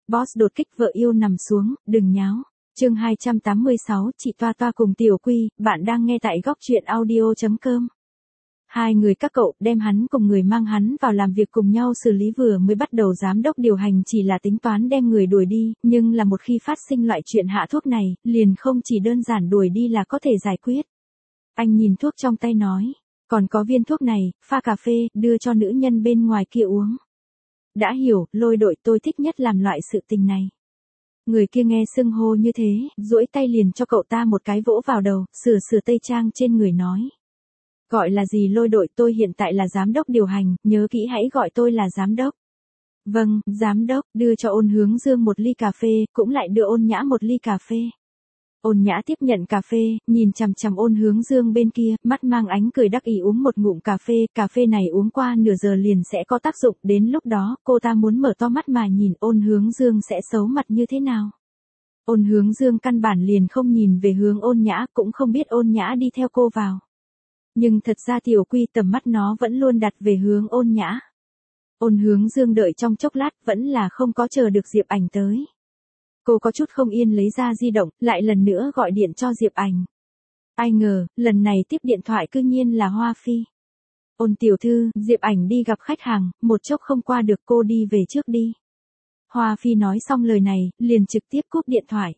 Boss đột kích vợ yêu nằm xuống, đừng nháo. Chương 286, chị Toa Toa cùng Tiểu Quy, bạn đang nghe tại góc truyện audio.com. Hai người các cậu đem hắn cùng người mang hắn vào làm việc cùng nhau xử lý, vừa mới bắt đầu giám đốc điều hành chỉ là tính toán đem người đuổi đi, nhưng là một khi phát sinh loại chuyện hạ thuốc này, liền không chỉ đơn giản đuổi đi là có thể giải quyết. Anh nhìn thuốc trong tay nói, còn có viên thuốc này, pha cà phê, đưa cho nữ nhân bên ngoài kia uống. Đã hiểu, Lôi đội, tôi thích nhất làm loại sự tình này. Người kia nghe xưng hô như thế, duỗi tay liền cho cậu ta một cái vỗ vào đầu, sửa tây trang trên người nói. Gọi là gì Lôi đội, tôi hiện tại là giám đốc điều hành, nhớ kỹ hãy gọi tôi là giám đốc. Vâng, giám đốc, đưa cho Ôn Hướng Dương một ly cà phê, cũng lại đưa Ôn Nhã một ly cà phê. Ôn Nhã tiếp nhận cà phê, nhìn chằm chằm Ôn Hướng Dương bên kia, mắt mang ánh cười đắc ý uống một ngụm cà phê này uống qua nửa giờ liền sẽ có tác dụng, đến lúc đó, cô ta muốn mở to mắt mà nhìn Ôn Hướng Dương sẽ xấu mặt như thế nào. Ôn Hướng Dương căn bản liền không nhìn về hướng Ôn Nhã, cũng không biết Ôn Nhã đi theo cô vào. Nhưng thật ra Tiểu Quy tầm mắt nó vẫn luôn đặt về hướng Ôn Nhã. Ôn Hướng Dương đợi trong chốc lát vẫn là không có chờ được Diệp Ảnh tới. Cô có chút không yên lấy ra di động, lại lần nữa gọi điện cho Diệp Ảnh. Ai ngờ, lần này tiếp điện thoại cư nhiên là Hoa Phi. Ôn tiểu thư, Diệp Ảnh đi gặp khách hàng, một chốc không qua được, cô đi về trước đi. Hoa Phi nói xong lời này, liền trực tiếp cúp điện thoại.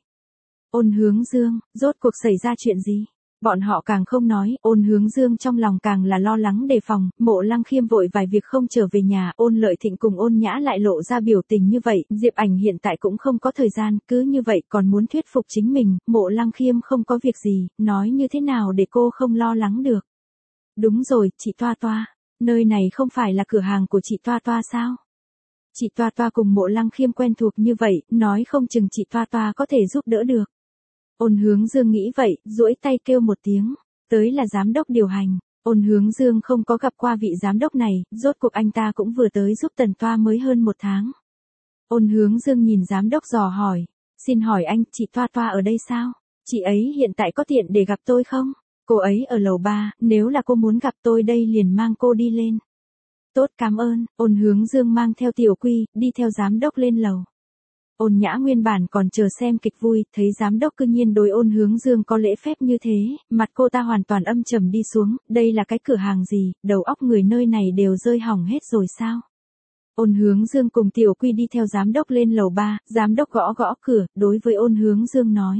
Ôn Hướng Dương, rốt cuộc xảy ra chuyện gì? Bọn họ càng không nói, Ôn Hướng Dương trong lòng càng là lo lắng đề phòng, Mộ Lăng Khiêm vội vài việc không trở về nhà, Ôn Lợi Thịnh cùng Ôn Nhã lại lộ ra biểu tình như vậy, Diệp Ảnh hiện tại cũng không có thời gian, cứ như vậy còn muốn thuyết phục chính mình, Mộ Lăng Khiêm không có việc gì, nói như thế nào để cô không lo lắng được. Đúng rồi, chị Toa Toa, nơi này không phải là cửa hàng của chị Toa Toa sao? Chị Toa Toa cùng Mộ Lăng Khiêm quen thuộc như vậy, nói không chừng chị Toa Toa có thể giúp đỡ được. Ôn Hướng Dương nghĩ vậy, duỗi tay kêu một tiếng, tới là giám đốc điều hành. Ôn Hướng Dương không có gặp qua vị giám đốc này, rốt cuộc anh ta cũng vừa tới giúp Tần Toa mới hơn 1 tháng. Ôn Hướng Dương nhìn giám đốc dò hỏi, xin hỏi anh, chị Toa Toa ở đây sao? Chị ấy hiện tại có tiện để gặp tôi không? Cô ấy ở lầu 3, nếu là cô muốn gặp tôi đây liền mang cô đi lên. Tốt, cảm ơn. Ôn Hướng Dương mang theo Tiểu Quy, đi theo giám đốc lên lầu. Ôn Nhã nguyên bản còn chờ xem kịch vui, thấy giám đốc cư nhiên đối Ôn Hướng Dương có lễ phép như thế, mặt cô ta hoàn toàn âm trầm đi xuống, đây là cái cửa hàng gì, đầu óc người nơi này đều rơi hỏng hết rồi sao? Ôn Hướng Dương cùng Tiểu Quy đi theo giám đốc lên lầu 3, giám đốc gõ gõ cửa, đối với Ôn Hướng Dương nói.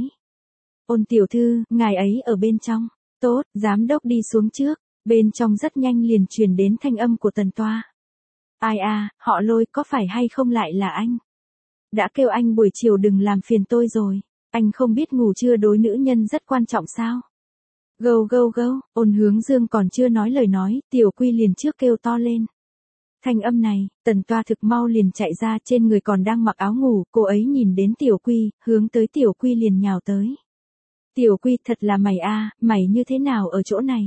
Ôn tiểu thư, ngài ấy ở bên trong. Tốt, giám đốc đi xuống trước, bên trong rất nhanh liền truyền đến thanh âm của Tần Toa. Ai à, họ Lôi, có phải hay không lại là anh? Đã kêu anh buổi chiều đừng làm phiền tôi rồi, anh không biết ngủ trưa đối nữ nhân rất quan trọng sao? Gâu gâu gâu, Ôn Hướng Dương còn chưa nói lời nói, Tiểu Quy liền trước kêu to lên. Thanh âm này, Tần Toa thực mau liền chạy ra, trên người còn đang mặc áo ngủ, cô ấy nhìn đến Tiểu Quy, hướng tới Tiểu Quy liền nhào tới. Tiểu Quy, thật là mày a, mày như thế nào ở chỗ này?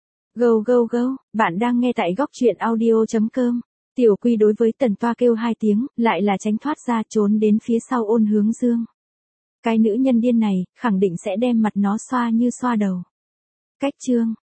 Gâu gâu gâu, bạn đang nghe tại góc truyện audio.com. Tiểu Quy đối với Tần Toa kêu 2 tiếng, lại là tránh thoát ra trốn đến phía sau Ôn Hướng Dương. Cái nữ nhân điên này, khẳng định sẽ đem mặt nó xoa như xoa đầu. Cách chương.